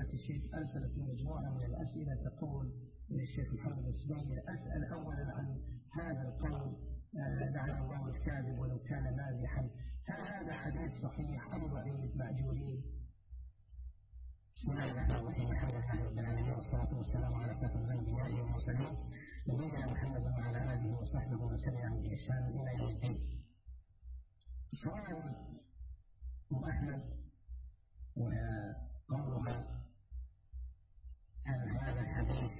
فضيلة الشيخ أرسلت مجموعة من الأسئلة تقول للشيخ محمد السبيعي: أسأل أولا عن هذا القول لعن الله الكاذب ولو كان مازحا، هل هذا حديث صحيح أم ضعيف مأجورين؟ بسم الله الرحمن الرحيم. الحمد لله رب العالمين والصلاة والسلام على أشرف الأنبياء والمرسلين نبينا محمد وعلى آله وصحبه ومن تبعهم بإحسان إلى يوم الدين. سؤال أحمد وقولها عن هذا الحديث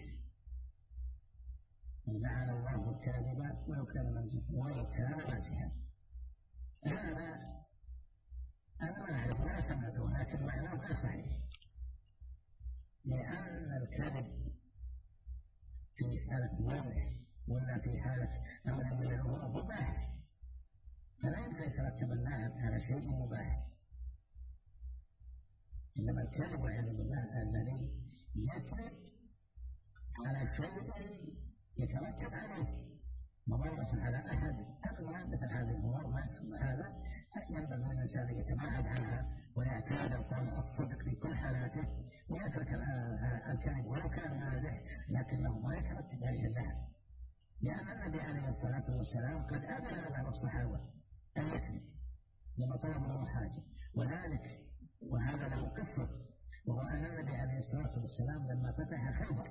لعن الله الكاذب ولو كان مازحا، هذا أنا ما أعرف ما سمعته، لكن معناه غير صحيح، لأن الكذب في حالة مازح ولا في حالة أمر من الأمور مباح، فلا يمكن يترتب اللعن على شيء مباح. إنما الكذب والعياذ بالله الذي يكذب على شيء يترتب عليه مضرة على أحد أما مثل هذه الأمور هذا ينبغي الإنسان أن يتباعد عنها ويعتاد القول الصدق في كل حالاته ويترك الكذب ولو كان مازح، لكنه ما يترتب عليه اللعن، لأن النبي عليه الصلاة والسلام قد أذن بعض الصحابة أن يكذب لما طلب له حاجة، وذلك وهذا له قصة، وهو أن النبي عليه الصلاة والسلام لما فتح خيبر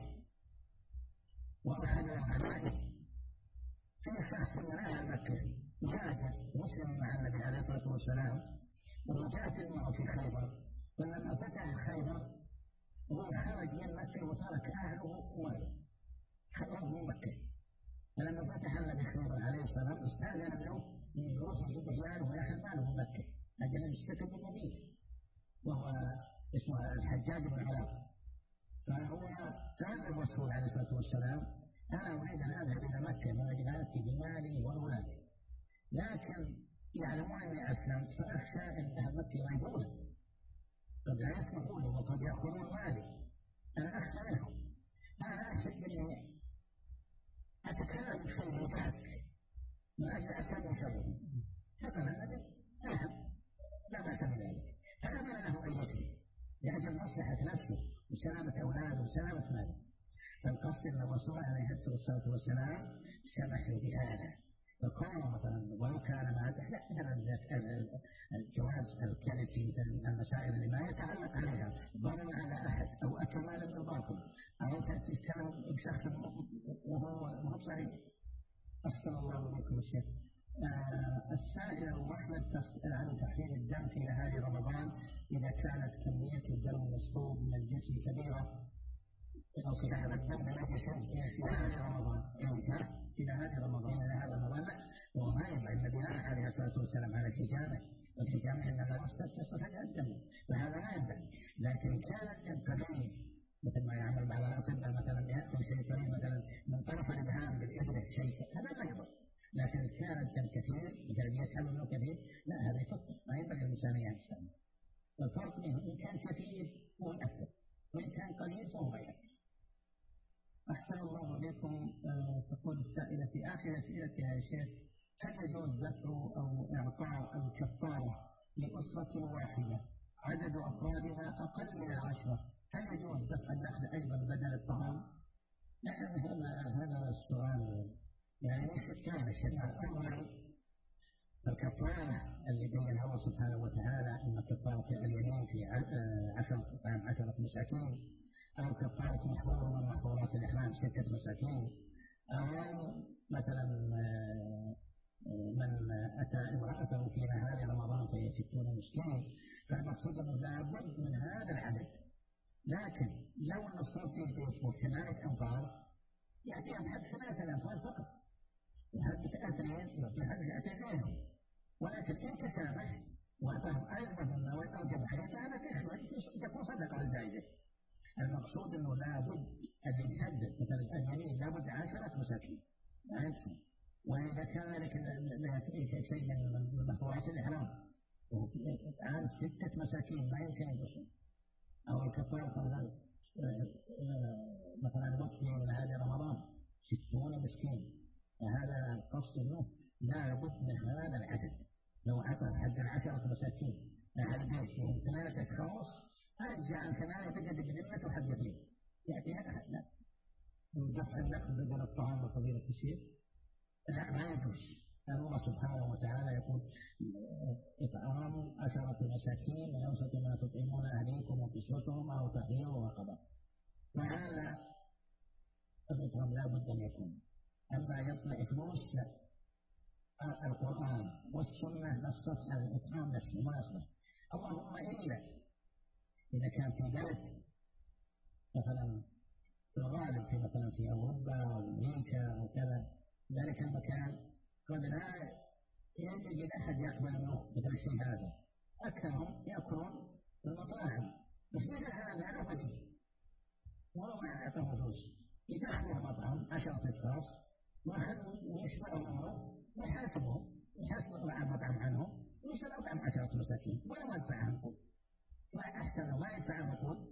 وأخذ الغنائم في شخص من أهل مكة مهاجر مسلم مع النبي عليه الصلاة والسلام وجاءت معه في خيبر، فلما فتح خيبر هو خرج من مكة وترك أهله وماله خرج من مكة، فلما فتح النبي خيبر عليه الصلاة والسلام استأذن له من يروح يجيب ماله ويأخذ ماله من مكة أجل يشتكي بالمدينة، وهو اسمه الحجاج بن علاء. فهو كان الرسول عليه الصلاة والسلام: أنا أريد أن أذهب إلى مكة من أجل آتي بمالي وأولادي، لكن يعلمون أني أسلمت فأخشى أن أهل مكة يغيبون، قد لا يسمحون وقد يأخذون مالي، أنا أخشى منهم، أنا أحسب أني أتكلم بشيء مفاك من أجل أسلم شرهم، فقال النبي: نعم لا بأس بذلك، فأمر له أن يكفي لأجل مصلحة نفسه وسلامة أولاده وسلامة ماله. فالقصد أن الرسول عليه الصلاة والسلام سمح بهذا، فقال مثلا ولو كان مازح لا الجواز الكذب في المسائل اللي ما يتعلق عليها ضرر على أحد أو أكل مالا بالباطل أو تتكلم بشخص وهو صحيح. أحسن الله بكم الشيخ. السائل أحمد تسأل عن تحليل الدم في نهار رمضان إذا كانت كمية الدم المسحوب من الجسم كبيرة أو في هذا الدم الذي في نهار رمضان في نهار رمضان لا، وما ينبغي النبي عليه الصلاة والسلام على الحجامة، والحجامة إنما تصل فجأة الدم، فهذا لا ينبغي. لكن كان الدم قليل مثل ما يعمل بعض الأطباء مثلا يأكل شيء قليل مثلا من طرف الإبهام بالإبرة شيء، هذا لا يضر. لكن كان الدم كثير مثلا يسحب منه كثير، لا هذا يفطر، ما ينبغي الإنسان يحسن. والفرق منه إن كان كثير هو يأكل وإن كان قليل فهو يأكل. أحسن الله إليكم. تقول السائلة في آخر أسئلتها يا شيخ: هل يجوز دفع أو إعطاء الكفارة لأسرة واحدة عدد أفرادها أقل من 10، هل يجوز دفع الدخل أيضا بدل الطعام؟ هذا السؤال يعني ليس كان الشريعة أولا الكفارة اللي بين الله سبحانه وتعالى إن كفارة اليمين في 10 مساكين، أو كفارة محظور من محظورات الإحرام 6 مساكين، أو مثلا من أتى امرأته في نهار رمضان فهي 60 مسكين، فالمقصود أنه لابد من هذا العدد. لكن لو النصر في البيت و8 أنفار يأتي بحد 8 أنفار فقط، وهذا 2 يعطي هذا 2 ولكن إن تسامح وأعطاه أيضا مما وأوجب عليه فهذا تكون صدقة الزائدة. المقصود أنه لابد أن يحدد مثلا اليمين لابد 10 مساكين لا يكفي، وإذا كان لك شيء من محظورات الإحرام وعن 6 مساكين ما يمكن يدخل، أو الكفارة مثلا مسلم من هذا رمضان 60 مسكين، فهذا القصد أنه لابد من هذا العدد. لو أعطى حد 10 مساكين على البيت 8 أشخاص جاء الكمال تجد بذمة حدثين يأتي هذا لا دفع النقد بدل الطعام وفضيلة الشيخ لا ما يجوز. الله سبحانه وتعالى يقول إطعام 10 مساكين من أوسط ما تطعمون أهليكم وكسوتهم أو تحرير رقبة، وهذا الإطعام لا بد أن يكون. أما يطلع فلوس لا، القرآن والسنة نصت على الإطعام نفسه ما يصلح. اللهم إلا إذا كان في بلد مثلا في الغالب في مثلا في أوروبا أو أمريكا أو كذا ذلك المكان قد لا يجد أحد يقبل منه مثل الشيء هذا، أكثرهم يأكلون في المطاعم، بس مثل هذا له بديل ولو ما أعطاه فلوس يدخلوا مطعم 10 أشخاص ويشبعوا منه ويحاسبوا المطعم عنه ويشبع مطعم 10 مساكين ولا ما يدفع عنكم، ما أحسن ما يدفع عنكم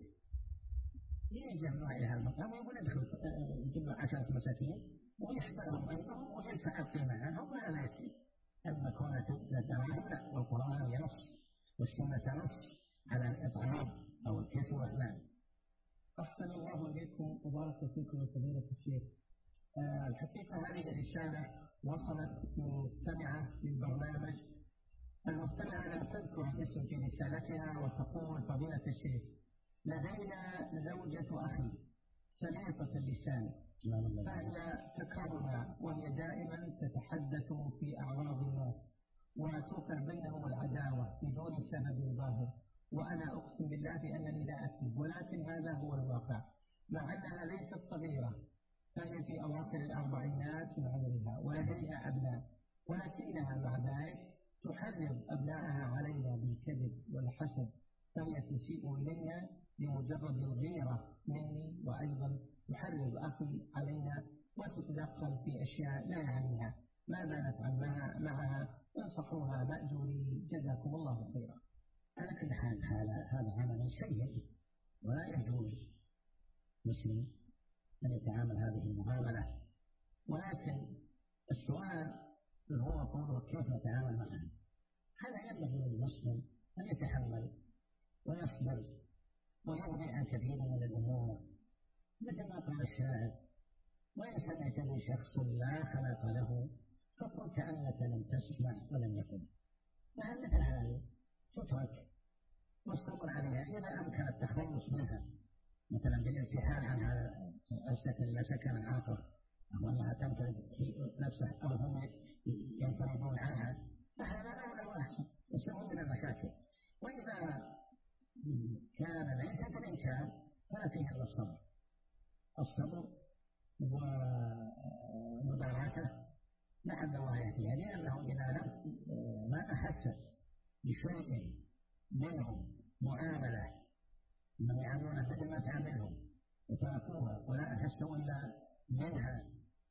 يجمع إلى المطعم ويقول ادخل يجيب له 10 مساكين ويشبعهم عنهم ويدفع القيمة عنهم ولا يكفي. أما كونت الدراهم لا، والقرآن ينص والسنة تنص على الإطعام أو الكسوة لا. أحسن الله إليكم وبارك فيكم وفضيلة الشيخ. الحقيقة هذه الرسالة وصلت من مستمعة للبرنامج. المستمعة لم تذكر الاسم في رسالتها وتقول فضيلة الشيخ لدينا زوجة أخي سليطة اللسان فهي تكرهنا وهي دائما تتحدث في أعراض الناس وتوقع بينهم العداوة بدون سبب ظاهر، وأنا أقسم بالله بأنني لا أكذب ولكن هذا هو الواقع، مع أنها ليست صغيرة فهي في أواخر الأربعينات من عمرها ولديها أبناء، ولكنها مع ذلك تحرض أبنائها علينا بالكذب والحسد، فهي تسيء إلينا لمجرد الغيرة مني، وأيضا تحرض أخي علينا وتتدخل في أشياء لا يعنيها. ماذا نفعل معها؟ انصحوها مأجوري جزاكم الله خيرا. على كل حال هذا عمل سيء ولا يجوز مسلم أن يتعامل هذه المعاملة، ولكن السؤال هو قوله كيف نتعامل معها. هذا ينبغي للمسلم أن يتحمل ويصبر ويرضي عن كثير من الأمور، مثل ما قال الشاعر وإن سمعت بشخص لا خلق له فقل كأنك لم تسمع ولم يكن. مثل هذه تترك والصبر عليها إذا أمكن التخلص منها، مثلا بالارتحال عن هذا السكن إلى سكن آخر أو أنها تنفرد نفسها أو هم ينفردون عنها، فهذا أولى وأحسن يسمون من المشاكل. وإذا كان ليس بالإمكان فلا فيه إلا الصبر ومداراته لعل الله يهديها، لأنه إذا ما أحسس بشيء منهم معاملة من يعملون مثل ما تعملهم وتركوها ولا أحسوا إلا منها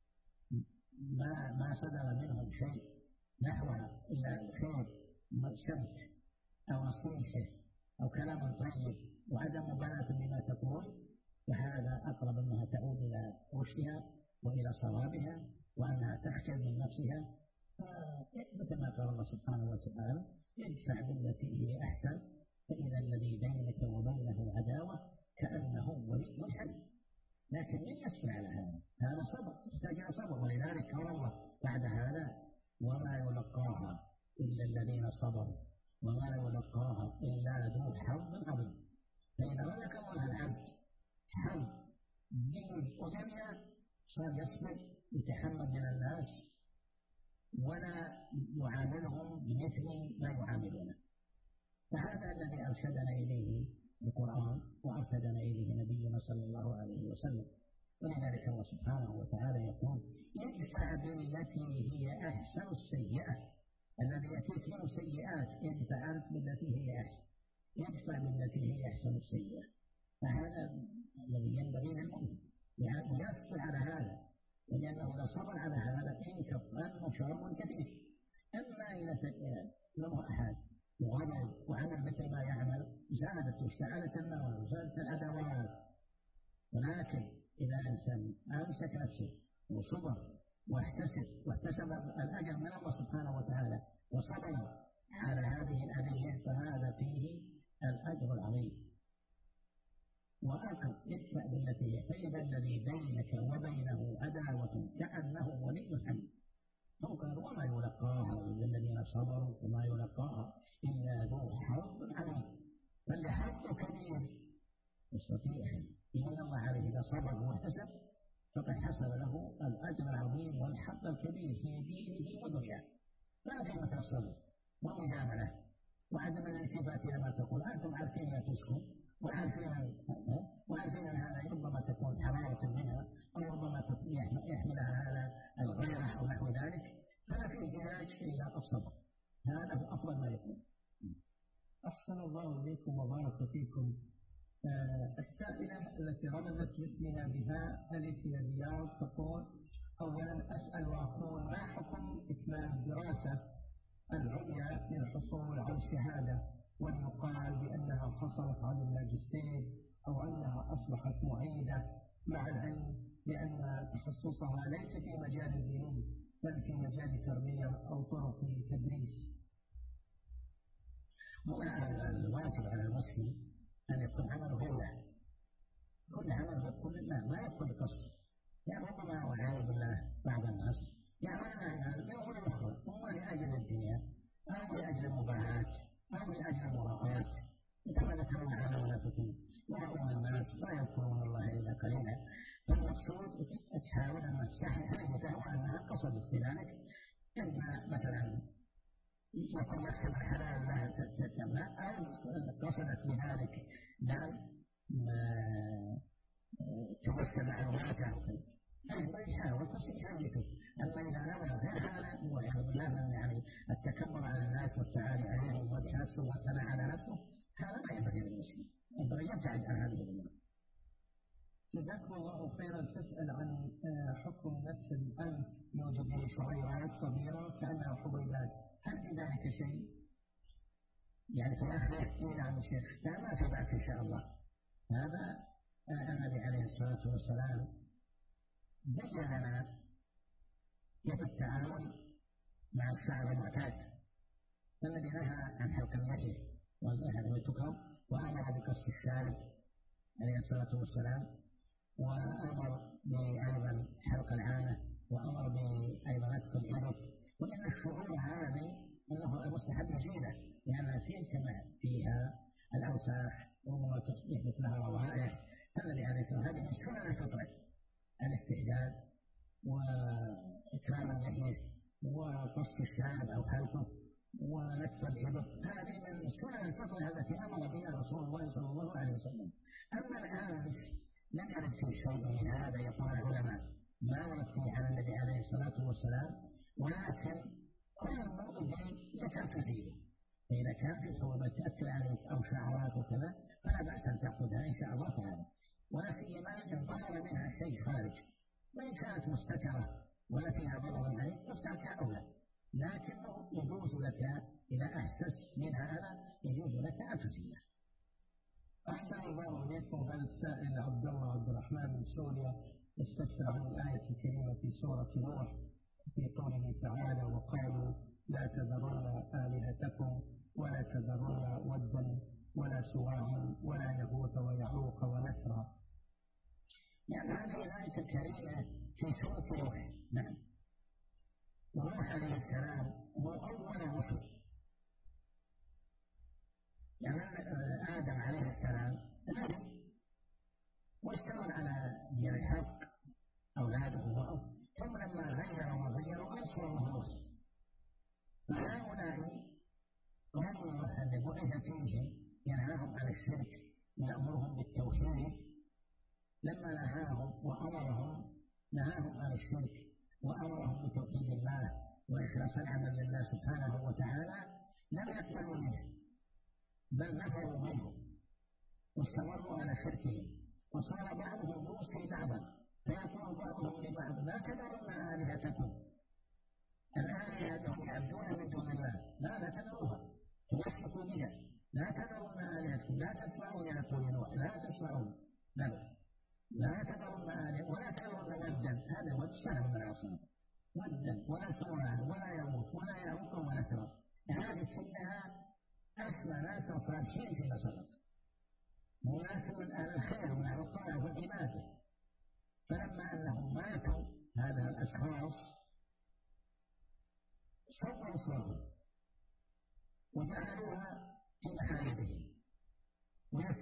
ما صدر منهم شيء نحوها إلا الخير سمت أو نصيحة أو كلام طيب وعدم مبالاة بما تقول، فهذا أقرب أنها تعود إلى رشدها وإلى صوابها وأنها تحكم من نفسها. مثل ما قال الله سبحانه وتعالى ادفع بالتي هي أحسن فإذا الذي بينك وبينه عداوة كأنه ولي حميم. لكن من يصبر على هذا صبر يحتاج صبر، ولذلك قال الله بعد هذا وما يلقاها إلا الذين صبروا وما يلقاها إلا ذو حظ عظيم. فإذا رزق الله العبد حظ دين ودنيا صار يصبر يتحمل من الناس ولا يعاملهم بمثل ما يعاملونه. فهذا الذي أرشدنا إليه القرآن وأرشدنا إليه نبينا صلى الله عليه وسلم. ولذلك الله سبحانه وتعالى يقول ادفع بالتي هي أحسن السيئة، الذي يأتيك من سيئات ادفع بالتي هي أحسن، ادفع بالتي هي أحسن السيئة. فهذا الذي ينبغي للمؤمن يعني يصبر على هذا، لأنه إذا صبر على هذا انكف عنه شر كبير. أما إذا له أحد وغضب وعمل مثل ما يعمل زادت واشتعلت النار وزادت العداوات. ولكن إذا إنسان أمسك نفسه وصبر واحتسب الأجر من الله سبحانه وتعالى وصبر على هذه الأذية فهذا فيه الأجر العظيم. وأقم ادفع بالتي هي فإذا الذي بينك وبينه عداوة كأنه ولي حميم. قال وما يلقاها إلا الذين صبروا وما يلقاها إلا ذو حظ عظيم. فاللي حظه كبير يستطيع إن الله عليه إذا صبر واحتسب فقد حصل له الأجر العظيم والحظ الكبير في دينه ودنياه. ما في مثل الصبر والمجاملة وعدم الالتفات إلى ما تقول. أنتم عارفين ما تسكن وعارفين أن هذا ربما تكون حرارة منها أو ربما يحملها هذا الغيرة أو نحو ذلك، فلا فيه علاج إلا الصبر. هذا هو أفضل ما يكون. أحسن الله إليكم وبارك فيكم. السائلة التي رمزت باسمها بها ألف يا رياض تقول: أولا أسأل وأقول ما حكم إتمام الدراسة العليا للحصول على الشهادة ويقال بأنها حصلت على الماجستير أو أنها أصبحت معيدة، مع العلم بأن تخصصها ليس في مجال الدين بل في مجال التربية أو طرق تدريس؟ الواجب على المسلم أن يكون عمله لله، كل عمل يكون لله ما يكون لقصد. يعني ربما والعياذ بالله بعض الناس يعملون يقول الأخرى هو لأجل الدنيا أو لأجل المباهات أو لأجل المراءات، كما ذكرنا على المنافقين يرون الناس لا يذكرون الله إلا قليلا. فالمقصود تحاول أن تستحي أنها قصدت بذلك، إما مثلا يكون يحسب الحلال لا تتم أو قصدت بذلك توسل عن واقع أيضا يحاول تصيح عنك. أما إذا نوى غير هذا ويحب الله يعني التكبر على الناس والتعالي عليهم والتنفس والثناء على نفسه، هذا ما ينبغي للمسلم، ينبغي يبتعد عن هذه الأمور. جزاكم الله خيرا. تسأل عن حكم نفس الأنف يوجد به شعيرات صغيرة كأنها حبيبات، هل في ذلك شيء؟ يعني في الآخر يحكي عن الشيخ لا ما في بعد إن شاء الله. هذا النبي عليه الصلاة والسلام بين لنا كيف التعامل مع الشعر المعتاد. الذي نهى عن حلق اللحية والذهب والتكرم وأمر بقص الشارب عليه الصلاة والسلام، وأمر بأيضا حلق العانة، وأمر بأيضا نتف الإبط. وإن الشعور هذه أنه المستحب جيدة لأنها تجتمع فيها الأوساخ وربما يحدث لها روائح. فالذي عليه الصلاة هذه من سنن الفطرة الاستحداد وإكرام اللحية وقص الشارب أو حلقه ونتف الإبط، هذه من سنن الفطرة التي أمر بها رسول الله صلى الله عليه وسلم. أما الآن لم يرد فيه شيء من هذا يقول العلماء ما ورد فيه عن النبي عليه الصلاة والسلام، ولكن كل الموضوع لك أن تزيده. فإذا كان في صعوبة تأثر عليك أو شعرات وكذا فلا بأس أن تأخذها إن شاء الله تعالى، ولا سيما إن ظهر منها شيء خارج. وإن كانت مستترة ولا فيها ضرر عليك فافتعلها أولى، لكنه يجوز لك إذا أحسست من هذا يجوز لك أن تزيده. أحسن الله إليكم. هذا السائل عبد الله عبد الرحمن من سوريا استفسر عن الآية الكريمة في سورة نوح في قوله تعالى: وقالوا لا تذرن آلهتكم ولا تذرن ودا ولا سواعا ولا يغوث ويعوق ونسرا. يعني هذه الآية الكريمة في سورة نوح. نعم. ونوح عليه السلام هو أول رسل. يعني آدم عليه السلام نبي واستمر على دين الحق أولاده وأبوه، ثم لما غيروا أرسلوا له رسل. فهؤلاء قوم الذي بعث فيهم ينهاهم عن الشرك ويأمرهم بالتوحيد، لما نهاهم عن الشرك وأمرهم بتوحيد الله وإخلاص العمل لله سبحانه وتعالى لم يقبلوا منه بل نفروا منه واستمروا على شركهم، وصار بعضهم يوصي بعضا فيقول بعضهم لبعض: لا تذرن آلهتكم، الآلهة التي يعبدون من دون الله لا تذروها تمسكوا بها، لا تذرن آلهتكم، لا تسمعون إلى قول نوح، لا تسمعون لا تذرن آلهة ولا تذرن ودا. هذا ود سهم من الأصنام، ودا ولا سواعا ولا يغوث ولا يعوق ونسرا. هذه كلها أسمى ناس صالحين في نصرك، وناس من أهل الخير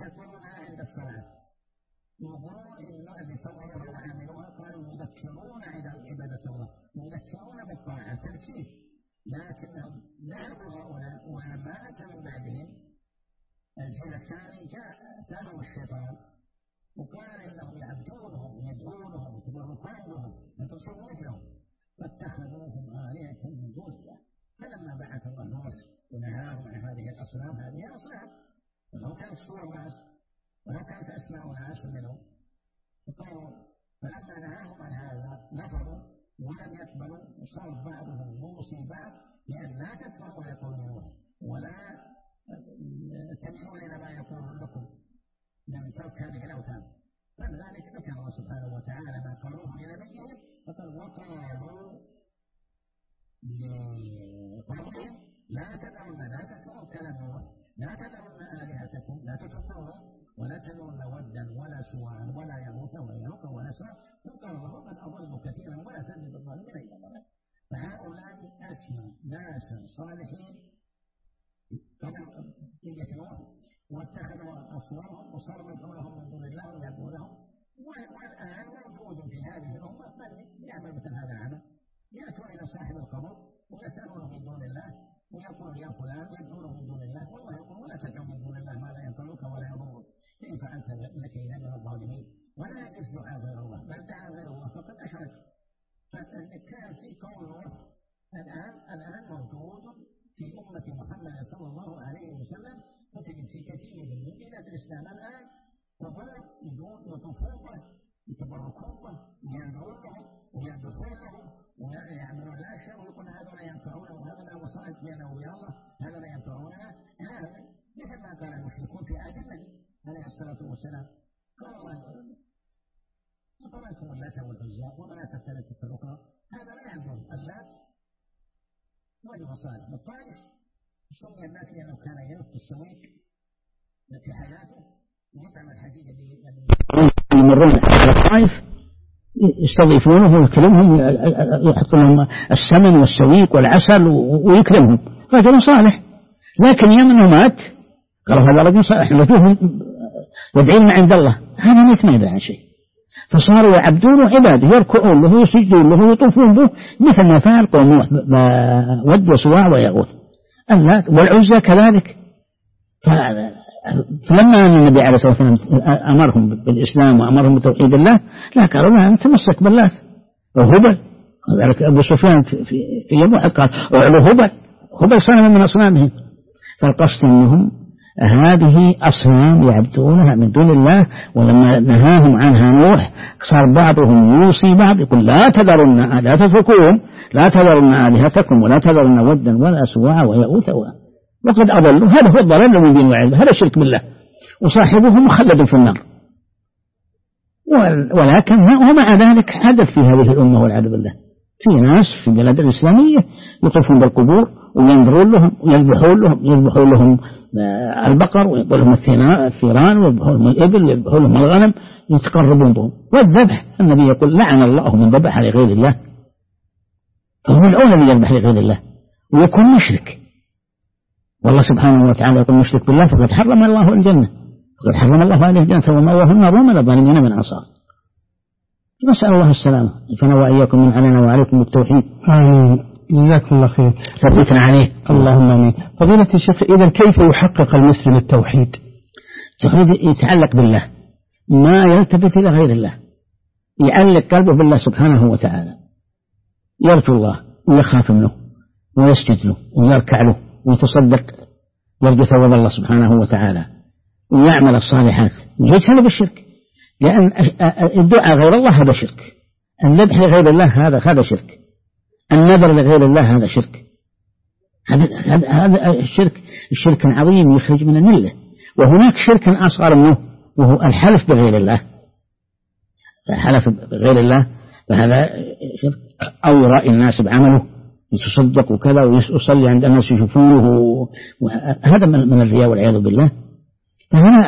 يذكرونها عند الصلاة، يقولون إنه بفضلها وعاملوها، قالوا يذكرون عبادة الله، يذكرون بالطاعة تركيز، لكنهم ذهبوا هؤلاء ولما أتى من بعدهم الجيل الثاني جاء الشيطان وقال إنهم يعبدونهم يدعونهم يتبركون بهم يتصلون مثلهم فاتخذوهم آلهة من دون الله. فلما بعث الله نوح ونهاهم عن هذه الأصنام، هذه أصنام ولو كانت صور ناس ولو كانت أسماء ناس منهم، فقالوا فلما نهاهم عن هذا نفروا ولم يقبلوا، وصار بعضهم يوصي بعض لأن لا تكفروا يقول نوح ولا تميلون إلى ما يقول لكم من ترك هذه الأوثان. فلذلك ذكر الله سبحانه وتعالى ما قالوه لنبيهم، فقال وقالوا لقومهم لا تدعون لا تكفروا كلام نوح لا تدعون آلهتكم لا تكفرون ولا تدعون ودا ولا سواعا ولا يغوث ويعوق ونسرا وقال الله قد أضلوا كثيرا ولا تزد الظالمين إلا ضلالا. فهؤلاء أتوا ناسا صالحين كما قيل نوح واتخذوا أصنامهم وصاروا يدعونهم من دون الله ويعبدونهم، والآن موجود في هذه الأمة من يعمل مثل هذا العمل، يأتون إلى صاحب القبر ويسألونه من دون الله ويقول يا فلان يدعونه من دون الله، والله يقول ولا تدعو من دون الله ما لا ينفعك ولا يضرك إن فعلت لك إذا من الظالمين. ولا يجوز دعاء غير الله، بل دعا غير الله فقد أشرك. فالكلام في قول الآن موجود في أمة محمد صلى الله عليه وسلم، وتجد في كثير من بلاد الإسلام الآن تظل يطوفون به يتبركون به يدعون لهم ويدعون لهم ويعملون الأشياء ويقول هذا لا ينفعون وهذا وصائد بينه وبين الله هذا لا ينفعوننا. هذا مثل ما قال المشركون في عهد النبي عليه الصلاة والسلام، قال الله أفرأيتم اللات والعزى ومناة الثالثة الأخرى، هذا لا يعبدون اللات والوصائد. بالطائف سمي الناس لأنه كان يلف السويق في حياته ويطعم الحديد يمرون على الطائف يستضيفونه ويكرمهم، يحط لهم السمن والسويق والعسل ويكرمهم، رجل صالح. لكن يوم أنه مات قالوا هذا رجل صالح وجوه يدعين عند الله، هذا ميت ما يدعي عن شيء، فصاروا يعبدونه عباده يركعون له يسجدون له يطوفون به مثل ما فعل قوم نوح ود وسواع ويغوث. اللات والعزى كذلك. فلما أن النبي عليه الصلاة والسلام أمرهم بالإسلام وأمرهم بتوحيد الله لا قالوا لا نتمسك بالله وهبل. ذلك أبو سفيان في يوم واحد قال أعلو هبل صنم من أصنامهم. فالقصد أنهم هذه أصنام يعبدونها من دون الله، ولما نهاهم عنها نوح صار بعضهم يوصي بعض يقول لا تذرن لا تتركون لا تذرن آلهتكم ولا تذرن ودا ولا سواعا ويغوث وقد أضلوا. هذا هو الضلال المبين والعياذ، هذا شرك بالله، وصاحبه مخلد في النار. ولكن ومع ذلك حدث في هذه الأمة والعياذ بالله في ناس في البلاد الإسلامية يطوفون بالقبور وينظرون لهم ويذبحون لهم البقر ويذبحون لهم الثيران ويذبحون لهم الإبل ويذبحون لهم الغنم يتقربون بهم. والذبح النبي يقول لعن الله من ذبح لغير الله، فهو الأولى من يذبح لغير الله ويكون مشرك. والله سبحانه وتعالى يقول مشرك بالله فقد حرم الله الجنة، فقد حرم الله عليه الجنة ومأواه النار وما للظالمين من أنصار. نسأل الله السلامة يجعلنا وإياكم من علينا وعليكم بالتوحيد. جزاكم الله خير. ثبتنا عليه اللهم آمين. فضيلة الشيخ إذا كيف يحقق المسلم التوحيد؟ يتعلق بالله ما يلتفت إلى غير الله، يعلق قلبه بالله سبحانه وتعالى، يرجو الله ويخاف منه ويسجد له ويركع له ويتصدق يرجو ثواب الله سبحانه وتعالى ويعمل الصالحات ويجتنب الشرك، لأن الدعاء غير الله هذا شرك، الذبح لغير الله هذا شرك، النذر لغير الله هذا شرك. هذا الشرك عظيم يخرج من الملة. وهناك شرك أصغر منه وهو الحلف بغير الله، الحلف بغير الله فهذا شرك. أو يرائي الناس بعمله يتصدق وكذا ويصلي عند الناس يشوفونه، هذا من الرياء والعياذ بالله. فهنا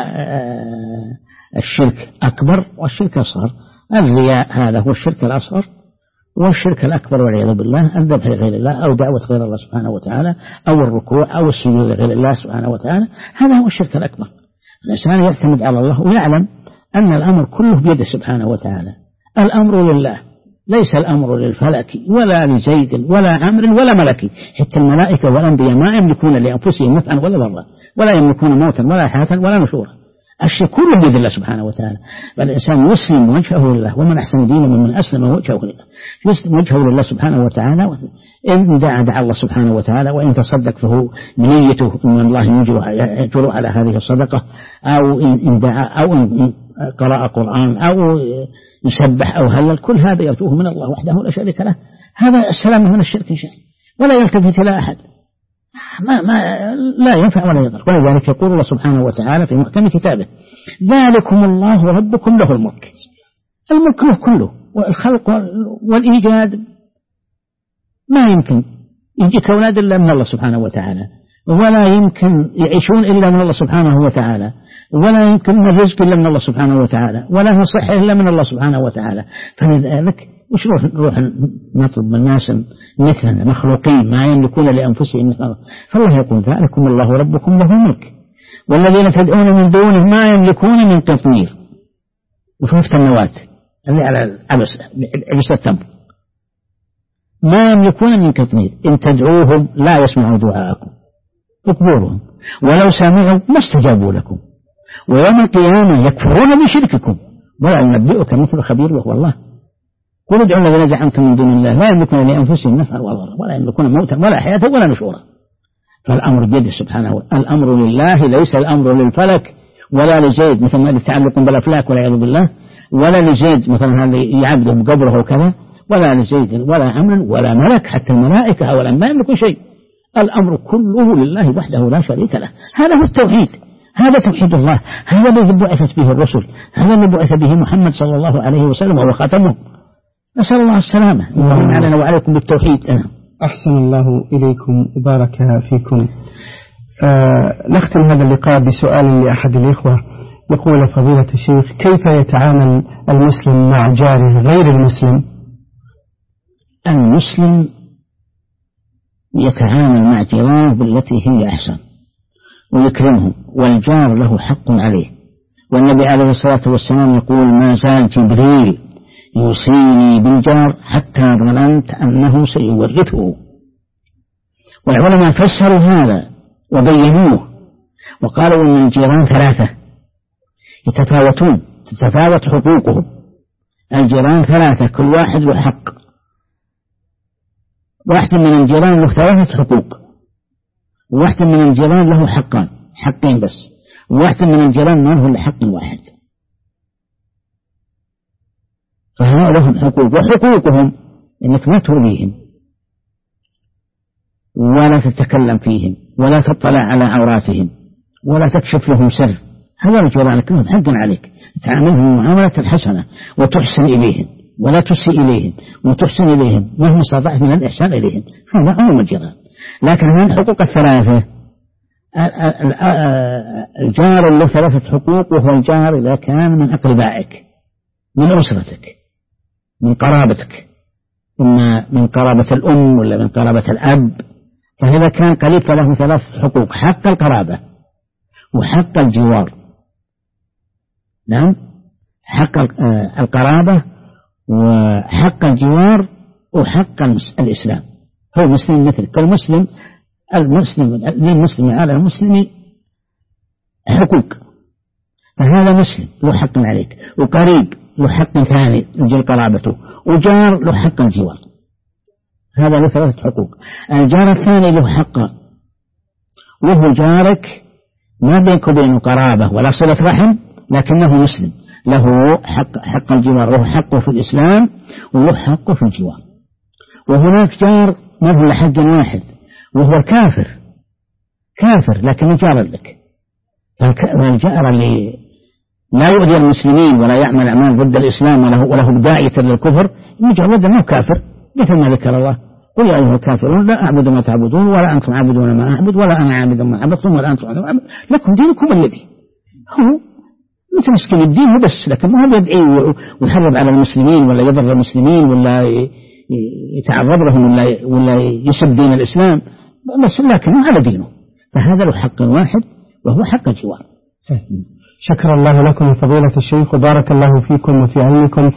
الشرك أكبر والشرك أصغر. الرياء هذا هو الشرك الأصغر، والشرك الأكبر والعياذ بالله الذبح لغير الله أو دعوة غير الله سبحانه وتعالى أو الركوع أو السجود لغير الله سبحانه وتعالى، هذا هو الشرك الأكبر. الإنسان يعتمد على الله ويعلم أن الأمر كله بيده سبحانه وتعالى. الأمر لله، ليس الأمر للفلك ولا لزيد ولا عمر ولا ملكي. حتى الملائكة والأنبياء ما يملكون لأنفسهم نفعا ولا ضرا، ولا يملكون موتا ولا حياة ولا نشورا. الشيء كله بيد الله سبحانه وتعالى. فالإنسان يسلم وجهه لله، ومن أحسن دينا ممن أسلم وجهه لله. يسلم وجهه لله سبحانه وتعالى، إن دعا الله سبحانه وتعالى، وإن تصدق فهو بنيته أن الله يجر على هذه الصدقة، أو إن دعا، أو إن قرأ قرآن، أو يسبح أو هلل، كل هذا يرجوه من الله وحده لا شريك له. هذا السلام من الشرك إن شاء الله، ولا يلتفت إلى أحد، لا ينفع ولا يضر. ولذلك يقول الله سبحانه وتعالى في محكم كتابه: ذلكم الله ربكم له الملك. الملك له كله، والخلق والإيجاد. ما يمكن يجيك أولاد إلا من الله سبحانه وتعالى، ولا يمكن يعيشون إلا من الله سبحانه وتعالى، ولا يمكن الرزق إلا من الله سبحانه وتعالى، ولا صحة إلا من الله سبحانه وتعالى. فلذلك وش نروح نطلب من الناس مثلنا مخلوقين ما يملكون لأنفسهم مثل الله؟ فالله يقول: ذلكم الله ربكم له الملك والذين تدعون من دونه ما يملكون من قطمير. وشفت النواة اللي على عبس التمر، ما يملكون من قطمير. إن تدعوهم لا يسمعوا دعاءكم اقبلوهم، ولو سمعوا ما استجابوا لكم، ويوم القيامة يكفرون بشرككم ولا ينبئك مثل خبير وهو الله. قل ادعوا الذين زعمتم من دون الله لا يملكون لأنفسهم نفعا ولا ضرا، ولا يملكون موتا ولا حياة ولا نشورا. فالأمر بيده سبحانه وتعالى. الأمر لله، ليس الأمر للفلك ولا لزيد مثل ما يتعلق بالأفلاك والعياذ بالله، ولا لزيد مثلا هذا يعبده بقبره وكذا، ولا لزيد ولا عمر ولا ملك. حتى الملائكة أولا ما يملكون شيء. الأمر كله لله وحده لا شريك له. هذا هو التوحيد، هذا توحيد الله، هذا الذي بعثت به الرسل، هذا الذي بعث به محمد صلى الله عليه وسلم وهو خاتمه. نسأل الله السلامة اللهم علينا وعليكم بالتوحيد. أحسن الله إليكم وبارك فيكم. نختم هذا اللقاء بسؤال لأحد الإخوة. يقول: فضيلة الشيخ، كيف يتعامل المسلم مع جاره غير المسلم؟ المسلم يتعامل مع جيرانه بالتي هي أحسن ويكرمهم، والجار له حق عليه. والنبي عليه الصلاة والسلام يقول: ما زال جبريل يوصيني بالجار حتى ظننت أنه سيورثه. والعلماء فسروا هذا وبينوه وقالوا أن الجيران ثلاثة يتفاوتون، تتفاوت حقوقهم. الجيران ثلاثة، كل واحد له حق. واحد من الجيران له 3 حقوق، وواحد من الجيران له حقين بس، وواحد من الجيران ما له إلا حق واحد. فهؤلاء لهم حقوق، وحقوقهم إنك ما تؤذيهم ولا تتكلم فيهم ولا تطلع على عوراتهم ولا تكشف لهم سر. هذول جيرانك لهم حق عليك، تعاملهم معاملة الحسنة وتحسن إليهم ولا تسيء إليهم، وتحسن إليهم مهما استطعت من الإحسان إليهم. هذا عموم الجيران. لكن من الحقوق الثلاثة، الجار له 3 حقوق، وهو الجار إذا كان من أقربائك، من أسرتك، من قرابتك، إما من قرابة الأم ولا من قرابة الأب. فإذا كان قريب فله 3 حقوق: حق القرابة، وحق الجوار. نعم، حق القرابة وحق الجوار وحق الإسلام. هو مسلم مثلك، كالمسلم. للمسلم على المسلم حقوق، فهذا مسلم له حق عليك، وقريب له حق ثاني لجل قرابته، وجار له حق الجوار. هذا له 3 حقوق. الجار الثاني له حق، وهو جارك ما بينك وبينه قرابة ولا صلة رحم، لكنه مسلم، له حق الجوار، وهو حقه في الإسلام وله حقه في الجوار. وهناك جار ما هو لحق واحد، وهو الكافر، كافر لكنه جار لك. فالجار اللي لا يؤذي المسلمين ولا يعمل أعمال ضد الإسلام وله بداية للكفر، مجرد أنه كافر، مثل ما ذكر الله: قل يا أيها الكافرون لا أعبد ما تعبدون ولا أنتم عابدون ما أعبد ولا أنا عابد ما عبدتم ولا أنتم عابدون لكم دينكم الذي. هو مثل مسكين الدين هو بس، لكن ما هو يدعي ويحرض على المسلمين ولا يضر المسلمين ولا يتعرض لهم ولا يسب دين الإسلام بس، لكنه على دينه. فهذا له حق واحد وهو حق الجوار. شكر الله لكم فضيلة الشيخ وبارك الله فيكم وفي علمكم.